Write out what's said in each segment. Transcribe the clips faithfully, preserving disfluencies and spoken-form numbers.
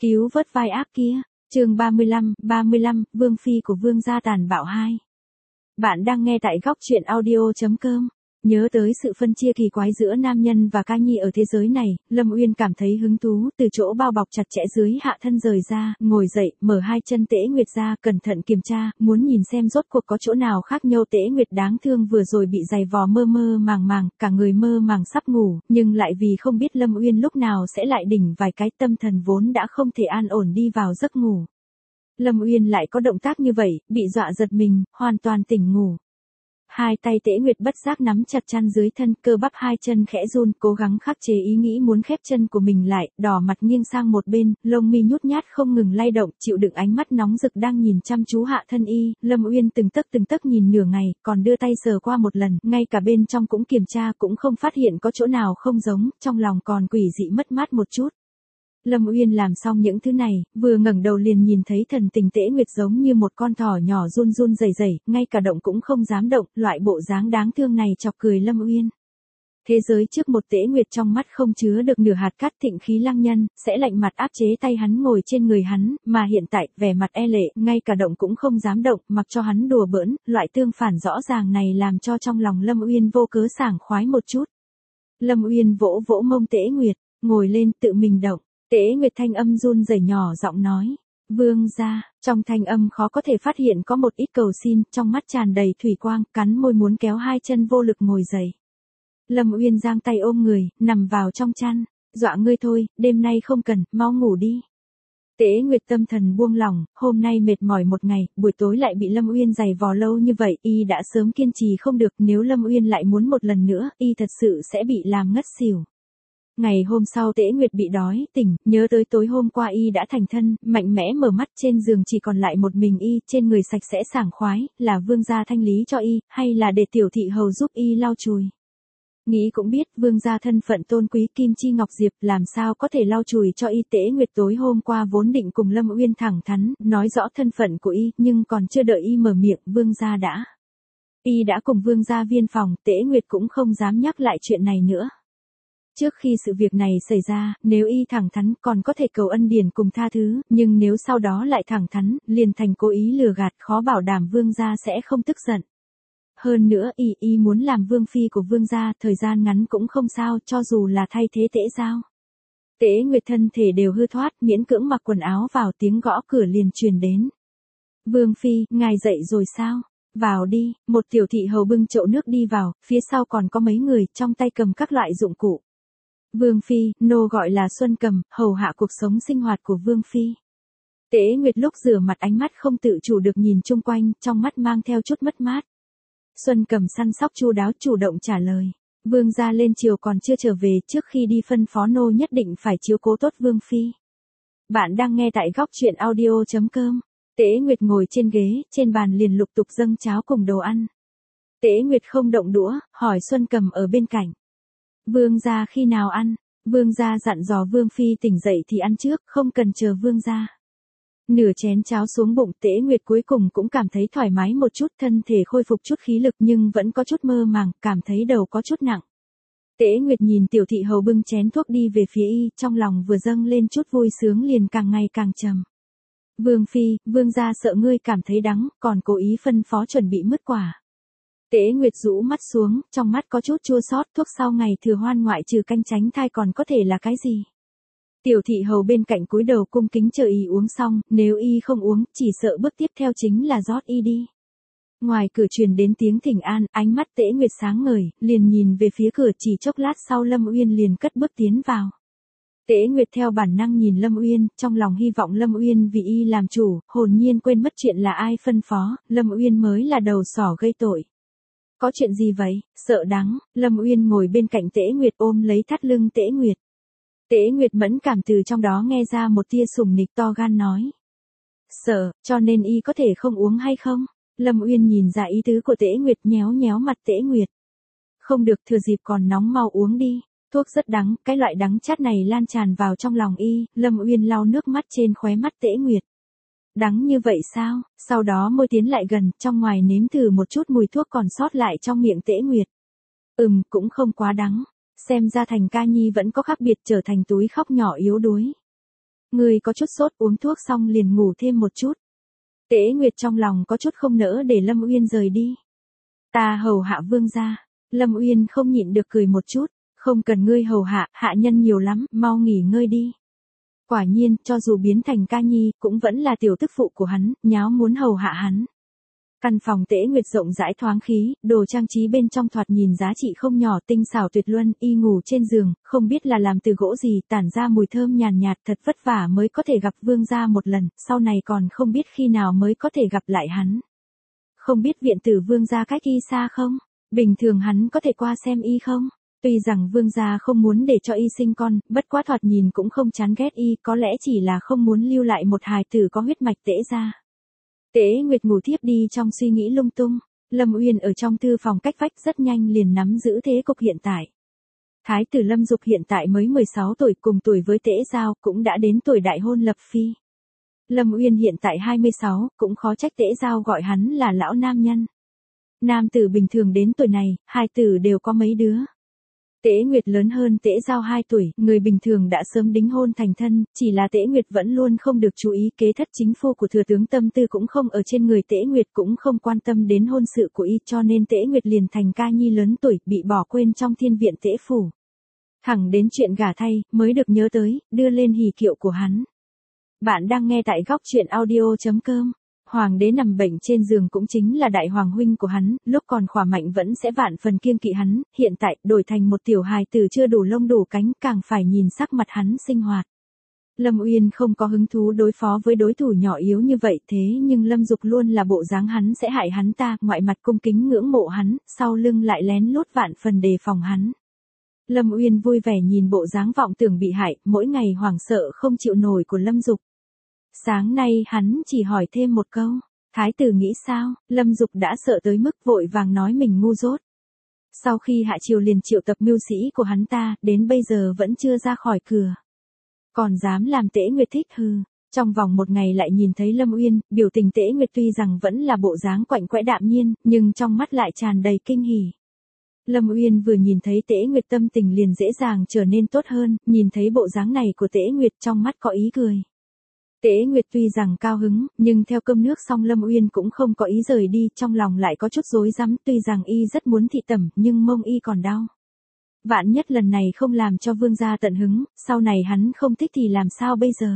Cứu vớt vai ác kia. Chương ba mươi lăm, ba mươi lăm, Vương phi của Vương gia tàn bạo hai. Bạn đang nghe tại góc truyện audio chấm com. Nhớ tới sự phân chia kỳ quái giữa nam nhân và ca nhi ở thế giới này, Lâm Uyên cảm thấy hứng thú, từ chỗ bao bọc chặt chẽ dưới hạ thân rời ra, ngồi dậy, mở hai chân Tễ Nguyệt ra, cẩn thận kiểm tra, muốn nhìn xem rốt cuộc có chỗ nào khác nhau. Tễ Nguyệt đáng thương vừa rồi bị giày vò mơ mơ màng màng, cả người mơ màng sắp ngủ, nhưng lại vì không biết Lâm Uyên lúc nào sẽ lại đỉnh vài cái, tâm thần vốn đã không thể an ổn đi vào giấc ngủ. Lâm Uyên lại có động tác như vậy, bị dọa giật mình, hoàn toàn tỉnh ngủ. Hai tay Tễ Nguyệt bất giác nắm chặt chăn dưới thân, cơ bắp hai chân khẽ run, cố gắng khắc chế ý nghĩ muốn khép chân của mình lại, đỏ mặt nghiêng sang một bên, lông mi nhút nhát không ngừng lay động, chịu đựng ánh mắt nóng rực đang nhìn chăm chú hạ thân y. Lâm Uyên từng tấc từng tấc nhìn nửa ngày, còn đưa tay sờ qua một lần, ngay cả bên trong cũng kiểm tra, cũng không phát hiện có chỗ nào không giống, trong lòng còn quỷ dị mất mát một chút. Lâm Uyên làm xong những thứ này, vừa ngẩng đầu liền nhìn thấy thần tình Tễ Nguyệt giống như một con thỏ nhỏ run run rẩy rẩy, ngay cả động cũng không dám động, loại bộ dáng đáng thương này chọc cười Lâm Uyên. Thế giới trước một Tễ Nguyệt trong mắt không chứa được nửa hạt cát, thịnh khí lăng nhân, sẽ lạnh mặt áp chế tay hắn ngồi trên người hắn, mà hiện tại, vẻ mặt e lệ, ngay cả động cũng không dám động, mặc cho hắn đùa bỡn, loại tương phản rõ ràng này làm cho trong lòng Lâm Uyên vô cớ sảng khoái một chút. Lâm Uyên vỗ vỗ mông Tễ Nguyệt, ngồi lên tự mình động. Tễ Nguyệt thanh âm run rẩy nhỏ giọng nói, Vương gia, trong thanh âm khó có thể phát hiện có một ít cầu xin, trong mắt tràn đầy thủy quang, cắn môi muốn kéo hai chân vô lực ngồi dậy. Lâm Uyên giang tay ôm người, nằm vào trong chăn, dọa ngươi thôi, đêm nay không cần, mau ngủ đi. Tễ Nguyệt tâm thần buông lỏng, hôm nay mệt mỏi một ngày, buổi tối lại bị Lâm Uyên giày vò lâu như vậy, y đã sớm kiên trì không được, nếu Lâm Uyên lại muốn một lần nữa, y thật sự sẽ bị làm ngất xỉu. Ngày hôm sau Tễ Nguyệt bị đói, tỉnh, nhớ tới tối hôm qua y đã thành thân, mạnh mẽ mở mắt, trên giường chỉ còn lại một mình y, trên người sạch sẽ sảng khoái, là Vương gia thanh lý cho y, hay là để tiểu thị hầu giúp y lau chùi. Nghĩ cũng biết, Vương gia thân phận tôn quý kim chi ngọc diệp, làm sao có thể lau chùi cho y. Tễ Nguyệt tối hôm qua vốn định cùng Lâm Uyên thẳng thắn, nói rõ thân phận của y, nhưng còn chưa đợi y mở miệng, Vương gia đã. Y đã cùng Vương gia viên phòng, Tễ Nguyệt cũng không dám nhắc lại chuyện này nữa. Trước khi sự việc này xảy ra, nếu y thẳng thắn còn có thể cầu ân điển cùng tha thứ, nhưng nếu sau đó lại thẳng thắn, liền thành cố ý lừa gạt, khó bảo đảm Vương gia sẽ không tức giận. Hơn nữa y y muốn làm vương phi của Vương gia, thời gian ngắn cũng không sao, cho dù là thay thế Tễ Giao. Tễ Nguyệt thân thể đều hư thoát, miễn cưỡng mặc quần áo vào, tiếng gõ cửa liền truyền đến. Vương phi, ngài dậy rồi sao? Vào đi. Một tiểu thị hầu bưng chậu nước đi vào, phía sau còn có mấy người, trong tay cầm các loại dụng cụ. Vương phi, nô gọi là Xuân Cầm, hầu hạ cuộc sống sinh hoạt của Vương phi. Tễ Nguyệt lúc rửa mặt ánh mắt không tự chủ được nhìn chung quanh, trong mắt mang theo chút mất mát. Xuân Cầm săn sóc chu đáo chủ động trả lời, Vương gia lên triều còn chưa trở về, trước khi đi phân phó nô nhất định phải chiếu cố tốt Vương phi. Bạn đang nghe tại góc truyện audio chấm com. Tễ Nguyệt ngồi trên ghế, trên bàn liền lục tục dâng cháo cùng đồ ăn. Tễ Nguyệt không động đũa, hỏi Xuân Cầm ở bên cạnh. Vương gia khi nào ăn? Vương gia dặn dò Vương phi tỉnh dậy thì ăn trước, không cần chờ Vương gia. Nửa chén cháo xuống bụng, Tễ Nguyệt cuối cùng cũng cảm thấy thoải mái một chút, thân thể khôi phục chút khí lực nhưng vẫn có chút mơ màng, cảm thấy đầu có chút nặng. Tễ Nguyệt nhìn tiểu thị hầu bưng chén thuốc đi về phía y, trong lòng vừa dâng lên chút vui sướng liền càng ngày càng trầm. Vương phi, Vương gia sợ ngươi cảm thấy đắng, còn cố ý phân phó chuẩn bị mứt quả. Tễ Nguyệt rũ mắt xuống, trong mắt có chút chua xót, thuốc sau ngày thừa hoan ngoại trừ canh tránh thai còn có thể là cái gì? Tiểu thị hầu bên cạnh cúi đầu cung kính chờ y uống xong, nếu y không uống, chỉ sợ bước tiếp theo chính là rót y đi. Ngoài cửa truyền đến tiếng thỉnh an, ánh mắt Tễ Nguyệt sáng ngời, liền nhìn về phía cửa, chỉ chốc lát sau Lâm Uyên liền cất bước tiến vào. Tễ Nguyệt theo bản năng nhìn Lâm Uyên, trong lòng hy vọng Lâm Uyên vì y làm chủ, hồn nhiên quên mất chuyện là ai phân phó, Lâm Uyên mới là đầu sỏ gây tội. Có chuyện gì vậy? Sợ đắng. Lâm Uyên ngồi bên cạnh Tễ Nguyệt ôm lấy thắt lưng Tễ Nguyệt. Tễ Nguyệt mẫn cảm từ trong đó nghe ra một tia sủng nịch, to gan nói. Sợ, cho nên y có thể không uống hay không? Lâm Uyên nhìn ra ý tứ của Tễ Nguyệt, nhéo nhéo mặt Tễ Nguyệt. Không được, thừa dịp còn nóng mau uống đi. Thuốc rất đắng, cái loại đắng chát này lan tràn vào trong lòng y. Lâm Uyên lau nước mắt trên khóe mắt Tễ Nguyệt. Đắng như vậy sao? Sau đó môi tiến lại gần, trong ngoài nếm thử một chút mùi thuốc còn sót lại trong miệng Tễ Nguyệt. Ừm, cũng không quá đắng. Xem ra thành ca nhi vẫn có khác biệt, trở thành túi khóc nhỏ yếu đuối. Ngươi có chút sốt, uống thuốc xong liền ngủ thêm một chút. Tế Nguyệt trong lòng có chút không nỡ để Lâm Uyên rời đi. Ta hầu hạ vương gia. Lâm Uyên không nhịn được cười một chút. Không cần ngươi hầu hạ, hạ nhân nhiều lắm, mau nghỉ ngơi đi. Quả nhiên, cho dù biến thành ca nhi, cũng vẫn là tiểu tức phụ của hắn, nháo muốn hầu hạ hắn. Căn phòng Tế Nguyệt rộng rãi thoáng khí, đồ trang trí bên trong thoạt nhìn giá trị không nhỏ, tinh xảo tuyệt luân, y ngủ trên giường, không biết là làm từ gỗ gì, tản ra mùi thơm nhàn nhạt, thật vất vả mới có thể gặp vương gia một lần, sau này còn không biết khi nào mới có thể gặp lại hắn. Không biết viện tử vương gia cách y xa không? Bình thường hắn có thể qua xem y không? Tuy rằng vương gia không muốn để cho y sinh con, bất quá thoạt nhìn cũng không chán ghét y, có lẽ chỉ là không muốn lưu lại một hài tử có huyết mạch Tế gia. Tế Nguyệt ngủ thiếp đi trong suy nghĩ lung tung. Lâm Uyên ở trong thư phòng cách vách rất nhanh liền nắm giữ thế cục hiện tại. Thái tử Lâm Dục hiện tại mới mười sáu tuổi, cùng tuổi với Tế Giao, cũng đã đến tuổi đại hôn lập phi. Lâm Uyên hiện tại hai mươi sáu, cũng khó trách Tế Giao gọi hắn là lão nam nhân. Nam tử bình thường đến tuổi này, hai tử đều có mấy đứa. Tế Nguyệt lớn hơn Tế Giao hai tuổi, người bình thường đã sớm đính hôn thành thân, chỉ là Tế Nguyệt vẫn luôn không được chú ý, kế thất chính phu của thừa tướng tâm tư cũng không ở trên người Tế Nguyệt, cũng không quan tâm đến hôn sự của y, cho nên Tế Nguyệt liền thành ca nhi lớn tuổi, bị bỏ quên trong thiên viện Tế phủ. Thẳng đến chuyện gả thay, mới được nhớ tới, đưa lên hỷ kiệu của hắn. Bạn đang nghe tại góc truyện audio chấm com. Hoàng đế nằm bệnh trên giường cũng chính là đại hoàng huynh của hắn, lúc còn khỏe mạnh vẫn sẽ vạn phần kiêng kỵ hắn, hiện tại đổi thành một tiểu hài tử chưa đủ lông đủ cánh, càng phải nhìn sắc mặt hắn sinh hoạt. Lâm Uyên không có hứng thú đối phó với đối thủ nhỏ yếu như vậy, thế nhưng Lâm Dục luôn là bộ dáng hắn sẽ hại hắn ta, ngoại mặt cung kính ngưỡng mộ hắn, sau lưng lại lén lút vạn phần đề phòng hắn. Lâm Uyên vui vẻ nhìn bộ dáng vọng tưởng bị hại, mỗi ngày hoảng sợ không chịu nổi của Lâm Dục. Sáng nay hắn chỉ hỏi thêm một câu, thái tử nghĩ sao? Lâm Dục đã sợ tới mức vội vàng nói mình ngu dốt. Sau khi hạ triều liền triệu tập mưu sĩ của hắn ta, đến bây giờ vẫn chưa ra khỏi cửa. Còn dám làm Tế Nguyệt thích hư. Trong vòng một ngày lại nhìn thấy Lâm Uyên, biểu tình Tế Nguyệt tuy rằng vẫn là bộ dáng quạnh quẽ đạm nhiên, nhưng trong mắt lại tràn đầy kinh hỉ. Lâm Uyên vừa nhìn thấy Tế Nguyệt tâm tình liền dễ dàng trở nên tốt hơn, nhìn thấy bộ dáng này của Tế Nguyệt trong mắt có ý cười. Tế Nguyệt tuy rằng cao hứng, nhưng theo cơm nước xong Lâm Uyên cũng không có ý rời đi, trong lòng lại có chút rối rắm, tuy rằng y rất muốn thị tẩm, nhưng mông y còn đau. Vạn nhất lần này không làm cho vương gia tận hứng, sau này hắn không thích thì làm sao bây giờ?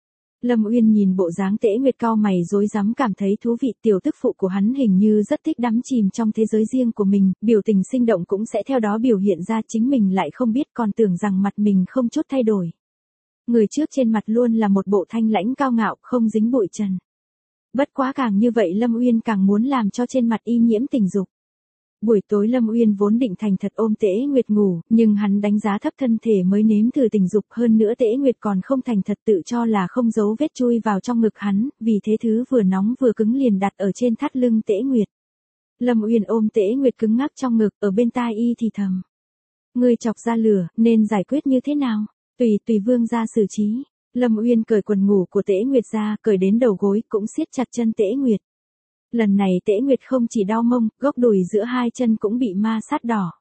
Lâm Uyên nhìn bộ dáng Tế Nguyệt cao mày rối rắm cảm thấy thú vị, tiểu tức phụ của hắn hình như rất thích đắm chìm trong thế giới riêng của mình, biểu tình sinh động cũng sẽ theo đó biểu hiện ra, chính mình lại không biết, còn tưởng rằng mặt mình không chút thay đổi. Người trước trên mặt luôn là một bộ thanh lãnh cao ngạo, không dính bụi trần. Bất quá càng như vậy Lâm Uyên càng muốn làm cho trên mặt y nhiễm tình dục. Buổi tối Lâm Uyên vốn định thành thật ôm Tế Nguyệt ngủ, nhưng hắn đánh giá thấp thân thể mới nếm thử tình dục, hơn nữa Tế Nguyệt còn không thành thật, tự cho là không giấu vết chui vào trong ngực hắn, vì thế thứ vừa nóng vừa cứng liền đặt ở trên thắt lưng Tế Nguyệt. Lâm Uyên ôm Tế Nguyệt cứng ngắc trong ngực, ở bên tai y thì thầm. Ngươi chọc ra lửa, nên giải quyết như thế nào? Tùy tùy vương gia xử trí. Lâm Uyên cởi quần ngủ của Tế Nguyệt ra, cởi đến đầu gối, cũng siết chặt chân Tế Nguyệt. Lần này Tế Nguyệt không chỉ đau mông, gốc đùi giữa hai chân cũng bị ma sát đỏ.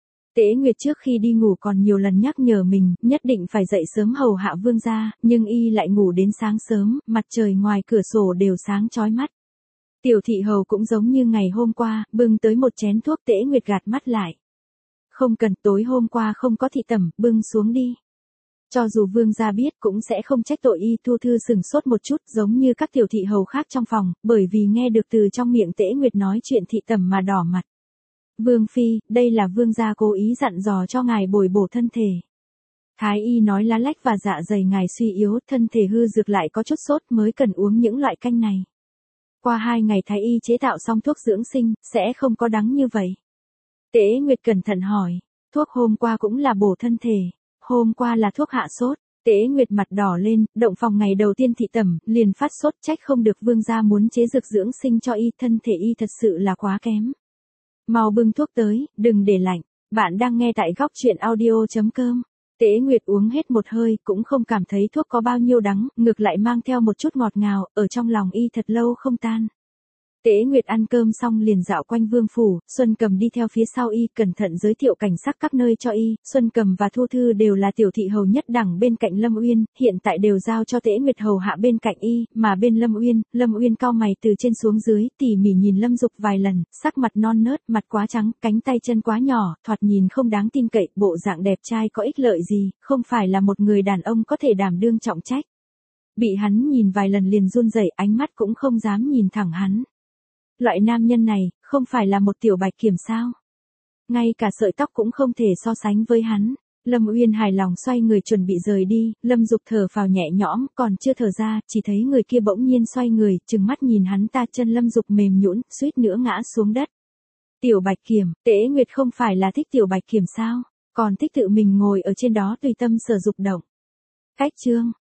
Tế Nguyệt trước khi đi ngủ còn nhiều lần nhắc nhở mình, nhất định phải dậy sớm hầu hạ vương gia, nhưng y lại ngủ đến sáng sớm, mặt trời ngoài cửa sổ đều sáng chói mắt. Tiểu thị hầu cũng giống như ngày hôm qua, bưng tới một chén thuốc, Tế Nguyệt gạt mắt lại. Không cần, tối hôm qua không có thị tẩm, bưng xuống đi. Cho dù vương gia biết cũng sẽ không trách tội y. Thu Thư sừng sốt một chút, giống như các tiểu thị hầu khác trong phòng, bởi vì nghe được từ trong miệng Tế Nguyệt nói chuyện thị tẩm mà đỏ mặt. Vương phi, đây là vương gia cố ý dặn dò cho ngài bồi bổ thân thể. Thái y nói lá lách và dạ dày ngài suy yếu, thân thể hư dược lại có chút sốt, mới cần uống những loại canh này. Qua hai ngày Thái y chế tạo xong thuốc dưỡng sinh, sẽ không có đắng như vậy. Tế Nguyệt cẩn thận hỏi, thuốc hôm qua cũng là bổ thân thể. Hôm qua là thuốc hạ sốt. Tế Nguyệt mặt đỏ lên, động phòng ngày đầu tiên thị tẩm, liền phát sốt, trách không được vương gia muốn chế dược dưỡng sinh cho y, thân thể y thật sự là quá kém. Mau bưng thuốc tới, đừng để lạnh. Bạn đang nghe tại góc truyện audio chấm com. Tế Nguyệt uống hết một hơi, cũng không cảm thấy thuốc có bao nhiêu đắng, ngược lại mang theo một chút ngọt ngào, ở trong lòng y thật lâu không tan. Tế Nguyệt ăn cơm xong liền dạo quanh vương phủ, Xuân Cầm đi theo phía sau y, cẩn thận giới thiệu cảnh sắc các nơi cho y. Xuân Cầm và Thu Thư đều là tiểu thị hầu nhất đẳng bên cạnh Lâm Uyên, hiện tại đều giao cho Tế Nguyệt hầu hạ bên cạnh y, mà bên Lâm Uyên, Lâm Uyên cau mày từ trên xuống dưới, tỉ mỉ nhìn Lâm Dục vài lần, sắc mặt non nớt, mặt quá trắng, cánh tay chân quá nhỏ, thoạt nhìn không đáng tin cậy, bộ dạng đẹp trai có ích lợi gì, không phải là một người đàn ông có thể đảm đương trọng trách. Bị hắn nhìn vài lần liền run rẩy, ánh mắt cũng không dám nhìn thẳng hắn. Loại nam nhân này, không phải là một tiểu bạch kiểm sao? Ngay cả sợi tóc cũng không thể so sánh với hắn. Lâm Uyên hài lòng xoay người chuẩn bị rời đi, Lâm Dục thở phào nhẹ nhõm, còn chưa thở ra, chỉ thấy người kia bỗng nhiên xoay người, trừng mắt nhìn hắn ta, chân Lâm Dục mềm nhũn, suýt nữa ngã xuống đất. Tiểu bạch kiểm, Tế Nguyệt không phải là thích tiểu bạch kiểm sao? Còn thích tự mình ngồi ở trên đó tùy tâm sở dục động. Cách chương